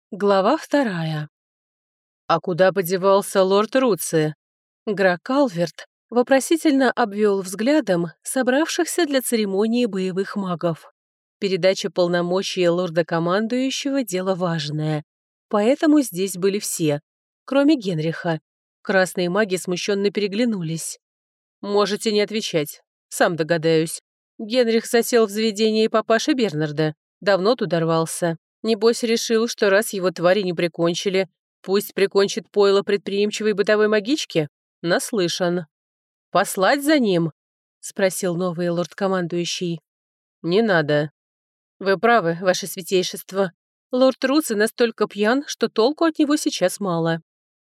Глава 2. «А куда подевался лорд Руци?» Гракалверт вопросительно обвел взглядом собравшихся для церемонии боевых магов. Передача полномочий лорда-командующего – дело важное, поэтому здесь были все, кроме Генриха. Красные маги смущенно переглянулись. «Можете не отвечать, сам догадаюсь. Генрих засел в заведении папаши Бернарда, давно туда рвался. Небось решил, что раз его твари не прикончили, пусть прикончит пойло предприимчивой бытовой магички? Наслышан. «Послать за ним?» — спросил новый лорд-командующий. «Не надо». «Вы правы, ваше святейшество. Лорд Руци настолько пьян, что толку от него сейчас мало».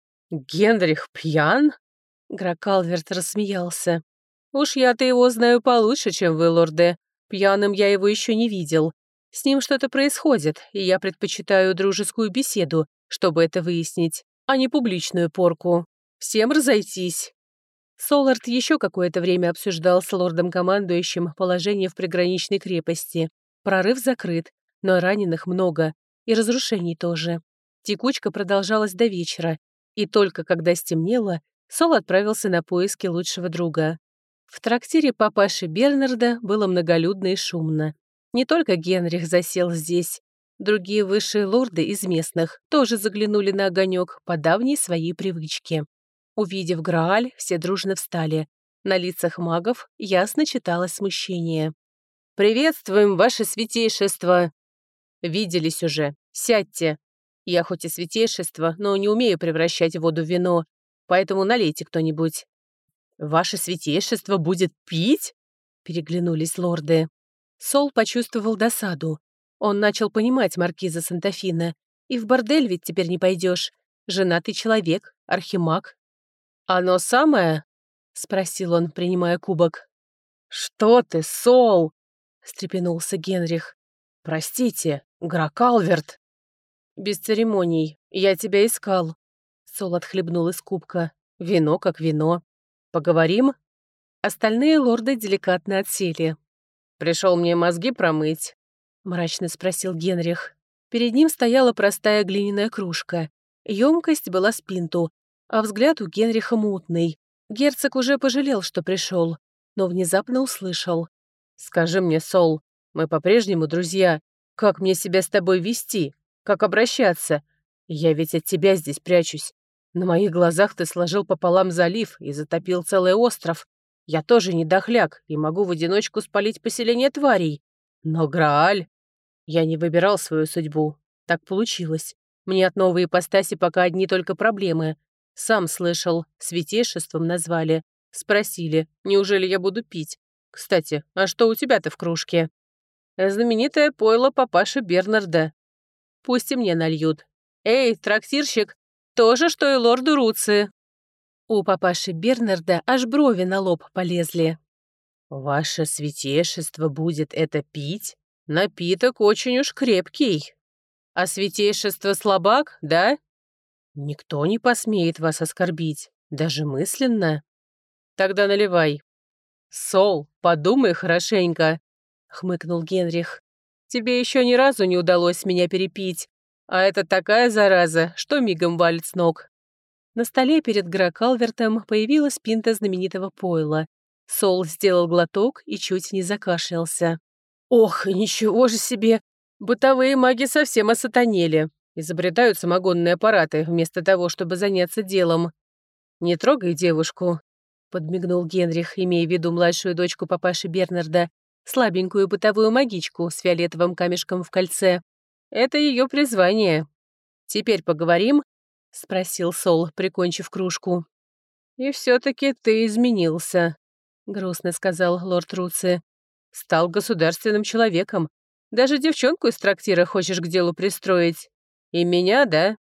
«Генрих пьян?» — Гракалверт рассмеялся. «Уж я-то его знаю получше, чем вы, лорды. Пьяным я его еще не видел. С ним что-то происходит, и я предпочитаю дружескую беседу, чтобы это выяснить, а не публичную порку. Всем разойтись». Солард еще какое-то время обсуждал с лордом-командующим положение в приграничной крепости. Прорыв закрыт, но раненых много, и разрушений тоже. Текучка продолжалась до вечера, и только когда стемнело, Сол отправился на поиски лучшего друга. В трактире папаши Бернарда было многолюдно и шумно. Не только Генрих засел здесь. Другие высшие лорды из местных тоже заглянули на огонек по давней своей привычке. Увидев Грааль, все дружно встали. На лицах магов ясно читалось смущение. «Приветствуем, ваше святейшество!» «Виделись уже. Сядьте. Я хоть и святейшество, но не умею превращать воду в вино, поэтому налейте кто-нибудь». «Ваше святейшество будет пить?» — переглянулись лорды. Сол почувствовал досаду. Он начал понимать маркиза Сантафина. И в бордель ведь теперь не пойдешь. Женатый человек, архимаг. «Оно самое?» — спросил он, принимая кубок. «Что ты, Сол?» — встрепенулся Генрих. «Простите, Гракалверт». «Без церемоний. Я тебя искал». Сол отхлебнул из кубка. «Вино как вино. Поговорим?» Остальные лорды деликатно отсели. «Пришел мне мозги промыть?» — мрачно спросил Генрих. Перед ним стояла простая глиняная кружка. Емкость была с пинту, а взгляд у Генриха мутный. Герцог уже пожалел, что пришел, но внезапно услышал. «Скажи мне, Сол, мы по-прежнему друзья. Как мне себя с тобой вести? Как обращаться? Я ведь от тебя здесь прячусь. На моих глазах ты сложил пополам залив и затопил целый остров. Я тоже не дохляк и могу в одиночку спалить поселение тварей. Но Грааль... Я не выбирал свою судьбу. Так получилось. Мне от новой ипостаси пока одни только проблемы. Сам слышал, святейшеством назвали. Спросили, неужели я буду пить? Кстати, а что у тебя-то в кружке? Знаменитое пойло папаши Бернарда. Пусть и мне нальют. Эй, трактирщик, то же, что и лорду Руци. У папаши Бернарда аж брови на лоб полезли. «Ваше святейшество будет это пить? Напиток очень уж крепкий. А святейшество слабак, да? Никто не посмеет вас оскорбить, даже мысленно. Тогда наливай». «Сол, подумай хорошенько», — хмыкнул Генрих. «Тебе еще ни разу не удалось меня перепить, а это такая зараза, что мигом валит с ног». На столе перед Гракалвертом появилась пинта знаменитого пойла. Сол сделал глоток и чуть не закашлялся. «Ох, ничего же себе! Бытовые маги совсем осатанели. Изобретают самогонные аппараты вместо того, чтобы заняться делом. Не трогай девушку», — подмигнул Генрих, имея в виду младшую дочку папаши Бернарда, слабенькую бытовую магичку с фиолетовым камешком в кольце. «Это ее призвание. Теперь поговорим?» — спросил Сол, прикончив кружку. «И все-таки ты изменился», — грустно сказал лорд Руци. «Стал государственным человеком. Даже девчонку из трактира хочешь к делу пристроить. И меня, да?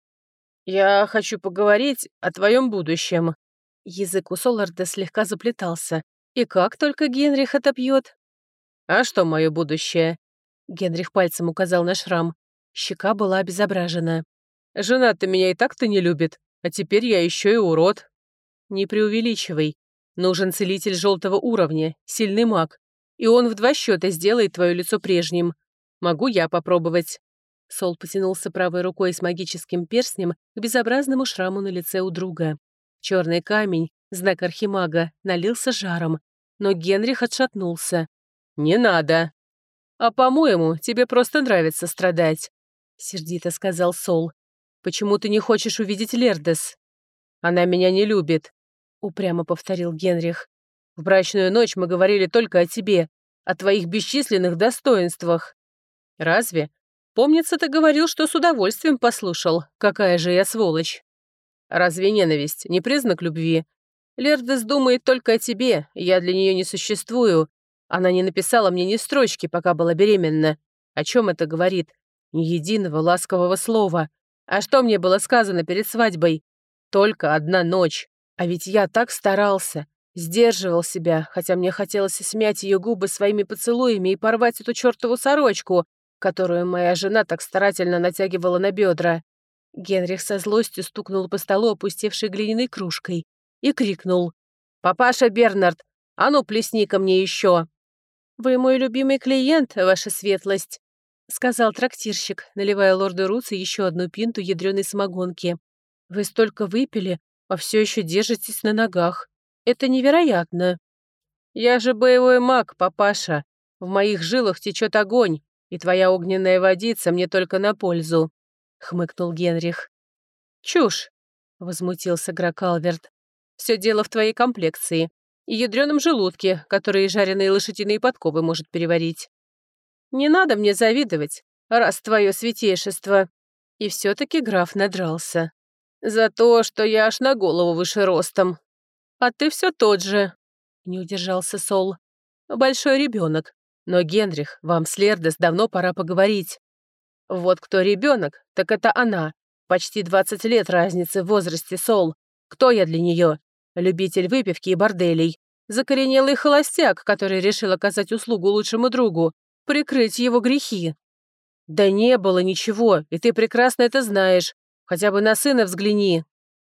Я хочу поговорить о твоем будущем». Язык у Соларда слегка заплетался. И как только Генрих отобьет? «А что мое будущее?» Генрих пальцем указал на шрам. Щека была обезображена. «Жена-то меня и так-то не любит, а теперь я еще и урод». «Не преувеличивай. Нужен целитель желтого уровня, сильный маг. И он в 2 счета сделает твое лицо прежним. Могу я попробовать?» Сол потянулся правой рукой с магическим перстнем к безобразному шраму на лице у друга. Черный камень, знак архимага, налился жаром, но Генрих отшатнулся. «Не надо!» «А, по-моему, тебе просто нравится страдать», — сердито сказал Сол. «Почему ты не хочешь увидеть Лердес?» «Она меня не любит», — упрямо повторил Генрих. «В брачную ночь мы говорили только о тебе, о твоих бесчисленных достоинствах». «Разве? Помнится, ты говорил, что с удовольствием послушал, какая же я сволочь». «Разве ненависть не признак любви? Лердес думает только о тебе, я для нее не существую. Она не написала мне ни строчки, пока была беременна. О чем это говорит? Ни единого ласкового слова. А что мне было сказано перед свадьбой? Только одна ночь. А ведь я так старался, сдерживал себя, хотя мне хотелось смять ее губы своими поцелуями и порвать эту чертову сорочку, которую моя жена так старательно натягивала на бедра. Генрих со злостью стукнул по столу опустевшей глиняной кружкой и крикнул: «Папаша Бернард, а ну плесни ко мне еще!» «Вы мой любимый клиент, ваша светлость», — сказал трактирщик, наливая лорду Руци еще одну пинту ядреной самогонки. «Вы столько выпили, а все еще держитесь на ногах. Это невероятно». «Я же боевой маг, папаша. В моих жилах течет огонь, и твоя огненная водица мне только на пользу», — хмыкнул Генрих. «Чушь», — возмутился Гракалверт. «Все дело в твоей комплекции и ядреном желудке, который жареные лошадиные подковы может переварить. Не надо мне завидовать, раз твое святейшество». И все-таки граф надрался. «За то, что я аж на голову выше ростом. А ты все тот же», — не удержался Сол. «Большой ребенок. Но, Генрих, вам с Лердес давно пора поговорить. Вот кто ребенок, так это она. Почти 20 лет разницы в возрасте, Сол. Кто я для нее? Любитель выпивки и борделей. Закоренелый холостяк, который решил оказать услугу лучшему другу, прикрыть его грехи. Да не было ничего, и ты прекрасно это знаешь. Хотя бы на сына взгляни.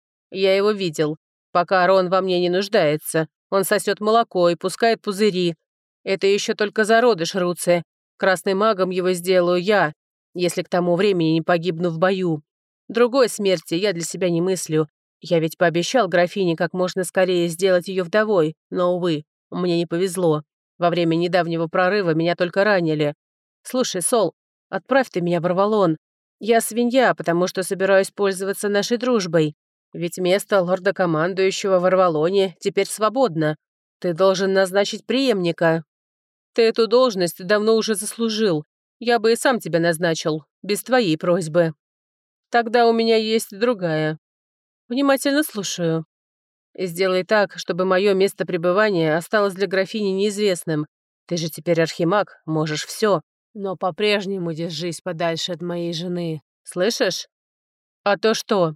Я его видел. Пока Рон во мне не нуждается. Он сосет молоко и пускает пузыри. Это еще только зародыш Руце. Красным магом его сделаю я, если к тому времени не погибну в бою. Другой смерти я для себя не мыслю. Я ведь пообещал графине как можно скорее сделать ее вдовой, но, увы, мне не повезло. Во время недавнего прорыва меня только ранили. Слушай, Сол, отправь ты меня в Арвалон. Я свинья, потому что собираюсь пользоваться нашей дружбой. Ведь место лорда-командующего в Арвалоне теперь свободно. Ты должен назначить преемника. Ты эту должность давно уже заслужил. Я бы и сам тебя назначил, без твоей просьбы. Тогда у меня есть другая. Внимательно слушаю. Сделай так, чтобы мое место пребывания осталось для графини неизвестным. Ты же теперь архимаг, можешь все. Но по-прежнему держись подальше от моей жены. Слышишь? А то что?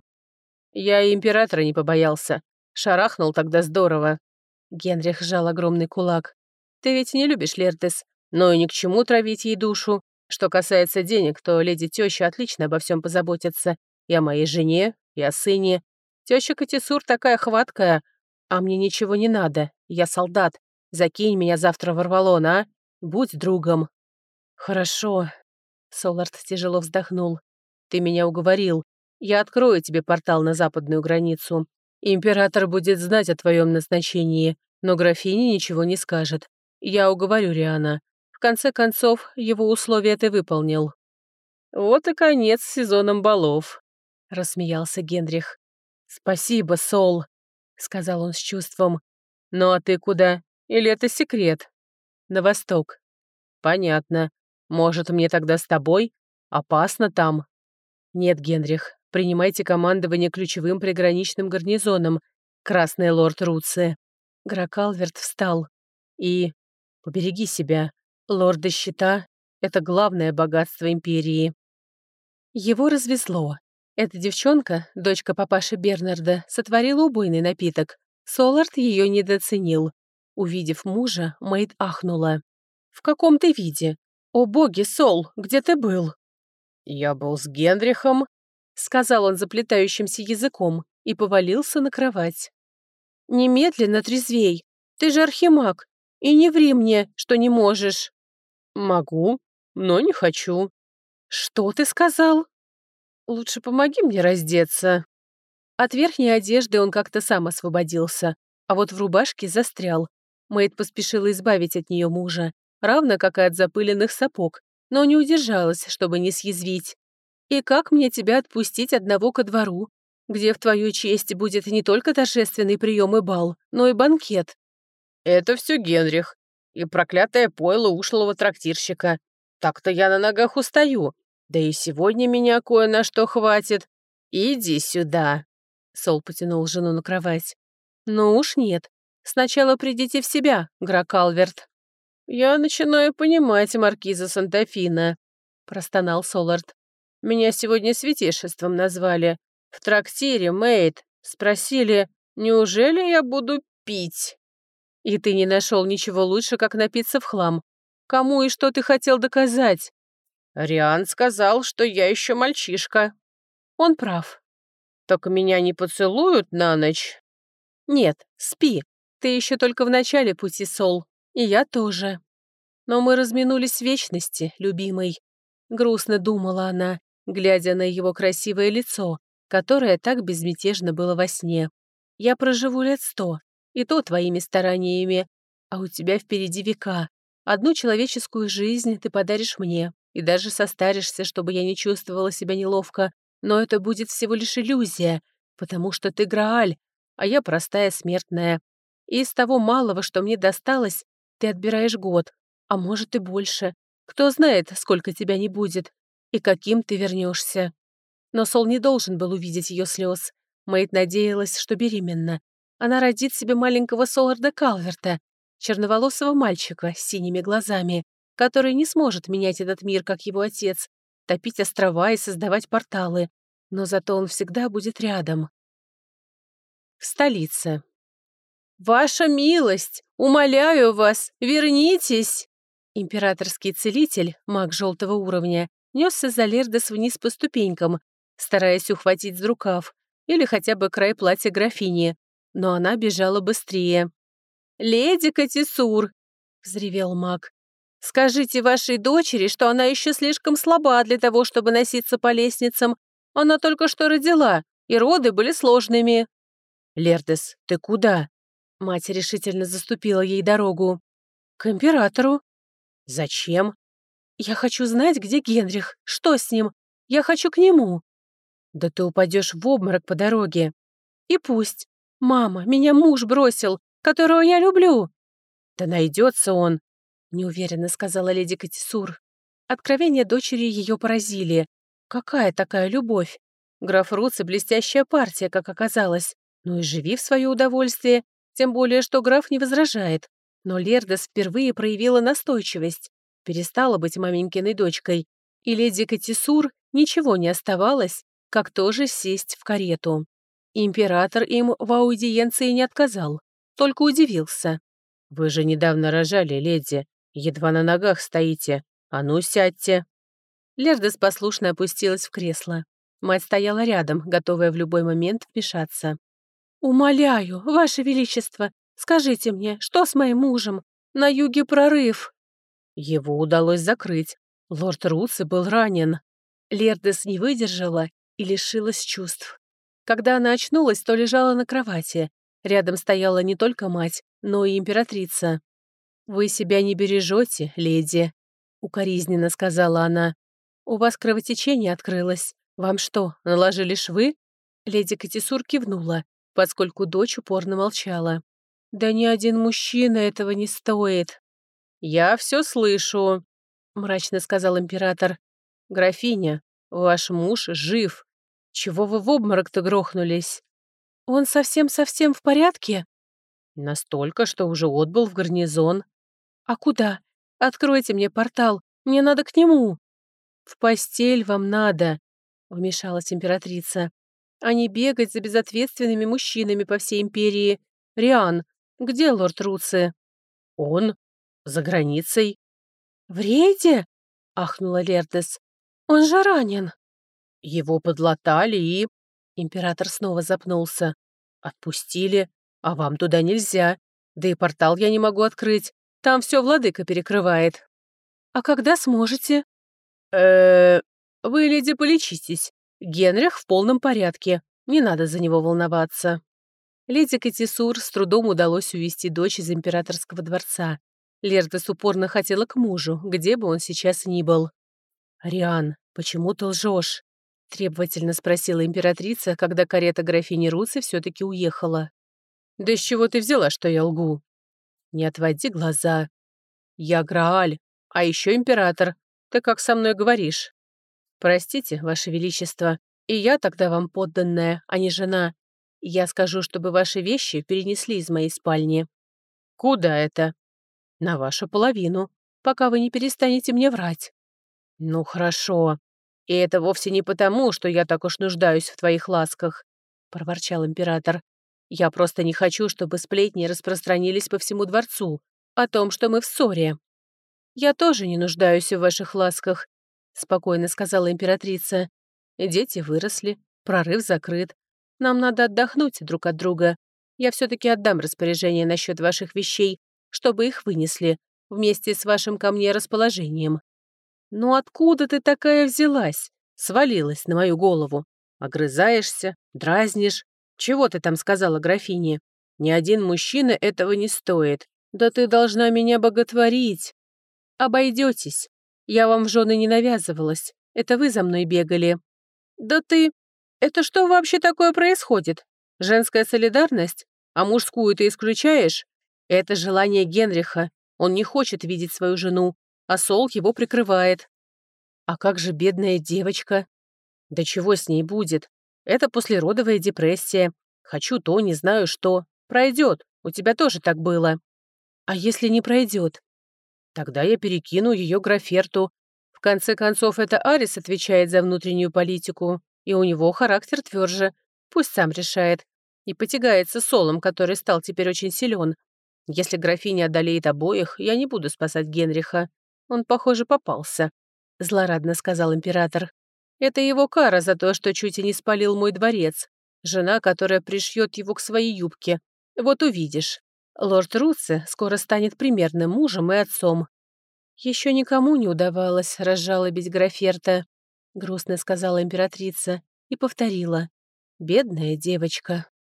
Я и императора не побоялся. Шарахнул тогда здорово. Генрих сжал огромный кулак. Ты ведь не любишь Лердес, но и ни к чему травить ей душу. Что касается денег, то леди теща отлично обо всем позаботится. И о моей жене, и о сыне. Теща Катисур такая хваткая. А мне ничего не надо. Я солдат. Закинь меня завтра в Арвалон, а? Будь другом. Хорошо. Солард тяжело вздохнул. Ты меня уговорил. Я открою тебе портал на западную границу. Император будет знать о твоем назначении, но графине ничего не скажет. Я уговорю Риана. В конце концов, его условия ты выполнил». «Вот и конец с сезоном балов», — рассмеялся Генрих. «Спасибо, Сол», — сказал он с чувством. «Ну а ты куда? Или это секрет?» «На восток». «Понятно. Может, мне тогда с тобой? Опасно там». «Нет, Генрих, принимайте командование ключевым приграничным гарнизоном, Красный лорд Руци». Гракалверт встал. «И побереги себя. Лорды Щита — это главное богатство Империи». Его развезло. Эта девчонка, дочка папаши Бернарда, сотворила убойный напиток. Солард ее недооценил. Увидев мужа, Мэйд ахнула. «В каком ты виде? О боги, Сол, где ты был?» «Я был с Генрихом», — сказал он заплетающимся языком и повалился на кровать. «Немедленно трезвей. Ты же архимаг. И не ври мне, что не можешь». «Могу, но не хочу». «Что ты сказал?» «Лучше помоги мне раздеться». От верхней одежды он как-то сам освободился, а вот в рубашке застрял. Мэйд поспешила избавить от нее мужа, равно как и от запыленных сапог, но не удержалась, чтобы не съязвить. «И как мне тебя отпустить одного ко двору, где в твою честь будет не только торжественный прием и бал, но и банкет?» «Это все Генрих и проклятое пойло ушлого трактирщика. Так-то я на ногах устаю. Да и сегодня меня кое на что хватит. Иди сюда». Сол потянул жену на кровать. «Ну уж нет. Сначала придите в себя, Гракалверт». «Я начинаю понимать маркиза Сантафина», — простонал Солард. «Меня сегодня святейшеством назвали. В трактире, Мэйд, спросили, неужели я буду пить?» «И ты не нашел ничего лучше, как напиться в хлам. Кому и что ты хотел доказать?» «Риан сказал, что я еще мальчишка». «Он прав». «Так меня не поцелуют на ночь?» «Нет, спи. Ты еще только в начале пути, Сол. И я тоже». Но мы разминулись в вечности, любимый. Грустно думала она, глядя на его красивое лицо, которое так безмятежно было во сне. Я проживу лет 100, и то твоими стараниями. А у тебя впереди века. Одну человеческую жизнь ты подаришь мне, и даже состаришься, чтобы я не чувствовала себя неловко. Но это будет всего лишь иллюзия, потому что ты Грааль, а я простая смертная. И из того малого, что мне досталось, ты отбираешь год, а может и больше. Кто знает, сколько тебя не будет, и каким ты вернешься. Но Сол не должен был увидеть ее слез. Мэйд надеялась, что беременна. Она родит себе маленького Соларда Калверта, черноволосого мальчика с синими глазами, который не сможет менять этот мир, как его отец, топить острова и создавать порталы. Но зато он всегда будет рядом. В столице. «Ваша милость! Умоляю вас, вернитесь!» Императорский целитель, маг желтого уровня, несся за Лердес вниз по ступенькам, стараясь ухватить за рукав или хотя бы край платья графини, но она бежала быстрее. «Леди Катисур!» — взревел маг. «Скажите вашей дочери, что она еще слишком слаба для того, чтобы носиться по лестницам. Она только что родила, и роды были сложными». «Лердес, ты куда?» Мать решительно заступила ей дорогу. «К императору». «Зачем?» «Я хочу знать, где Генрих. Что с ним? Я хочу к нему». «Да ты упадешь в обморок по дороге». «И пусть. Мама, меня муж бросил, которого я люблю». «Да найдется он», — неуверенно сказала леди Катисур. Откровения дочери ее поразили. Какая такая любовь? Граф Руци — блестящая партия, как оказалось. Ну и живи в свое удовольствие, тем более, что граф не возражает. Но Лердес впервые проявила настойчивость, перестала быть маменькиной дочкой, и леди Катисур ничего не оставалось, как тоже сесть в карету. Император им в аудиенции не отказал, только удивился. «Вы же недавно рожали, леди, едва на ногах стоите. А ну, сядьте». Лердес послушно опустилась в кресло. Мать стояла рядом, готовая в любой момент вмешаться. «Умоляю, Ваше Величество, скажите мне, что с моим мужем? На юге прорыв». Его удалось закрыть. Лорд Руци был ранен. Лердес не выдержала и лишилась чувств. Когда она очнулась, то лежала на кровати. Рядом стояла не только мать, но и императрица. «Вы себя не бережете, леди», — укоризненно сказала она. «У вас кровотечение открылось. Вам что, наложили швы?» Леди Катисур кивнула, поскольку дочь упорно молчала. «Да ни один мужчина этого не стоит». «Я все слышу», — мрачно сказал император. «Графиня, ваш муж жив. Чего вы в обморок-то грохнулись?» «Он совсем-совсем в порядке?» «Настолько, что уже отбыл в гарнизон». «А куда? Откройте мне портал, мне надо к нему». «В постель вам надо», — вмешалась императрица. «А не бегать за безответственными мужчинами по всей империи. Риан, где лорд Руци?» «Он? За границей». «В рейде?» — ахнула Лердес. «Он же ранен». «Его подлатали и...» Император снова запнулся. «Отпустили, а вам туда нельзя. Да и портал я не могу открыть. Там все владыка перекрывает». «А когда сможете?» Вы, леди, полечитесь. Генрих в полном порядке. Не надо за него волноваться». Леди Катисур с трудом удалось увести дочь из императорского дворца. Лердес упорно хотела к мужу, где бы он сейчас ни был. «Риан, почему ты лжешь?» — требовательно спросила императрица, когда карета графини Руцы все-таки уехала. «Да с чего ты взяла, что я лгу?» «Не отводи глаза. Я Грааль, а еще император. Ты как со мной говоришь?» «Простите, Ваше Величество, и я тогда вам подданная, а не жена. Я скажу, чтобы ваши вещи перенесли из моей спальни». «Куда это?» «На вашу половину, пока вы не перестанете мне врать». «Ну, хорошо. И это вовсе не потому, что я так уж нуждаюсь в твоих ласках», — проворчал император. «Я просто не хочу, чтобы сплетни распространились по всему дворцу о том, что мы в ссоре». «Я тоже не нуждаюсь в ваших ласках», — спокойно сказала императрица. «Дети выросли, прорыв закрыт. Нам надо отдохнуть друг от друга. Я все-таки отдам распоряжение насчет ваших вещей, чтобы их вынесли, вместе с вашим ко мне расположением». «Ну откуда ты такая взялась? Свалилась на мою голову. Огрызаешься, дразнишь. Чего ты там сказала графине? Ни один мужчина этого не стоит. Да ты должна меня боготворить». «Обойдетесь. Я вам в жены не навязывалась. Это вы за мной бегали». «Да ты... Это что вообще такое происходит? Женская солидарность? А мужскую ты исключаешь? Это желание Генриха. Он не хочет видеть свою жену, а Сол его прикрывает». «А как же бедная девочка?» «Да чего с ней будет? Это послеродовая депрессия. Хочу то, не знаю что. Пройдет. У тебя тоже так было». «А если не пройдет?» «Тогда я перекину ее Граферту. В конце концов, это Арис отвечает за внутреннюю политику, и у него характер тверже. Пусть сам решает. И потягается Солом, который стал теперь очень силен. Если графиня одолеет обоих, я не буду спасать Генриха. Он, похоже, попался», — злорадно сказал император. «Это его кара за то, что чуть и не спалил мой дворец. Жена, которая пришьет его к своей юбке. Вот увидишь. Лорд Руци скоро станет примерным мужем и отцом». «Еще никому не удавалось разжалобить Граферта», — грустно сказала императрица и повторила. «Бедная девочка».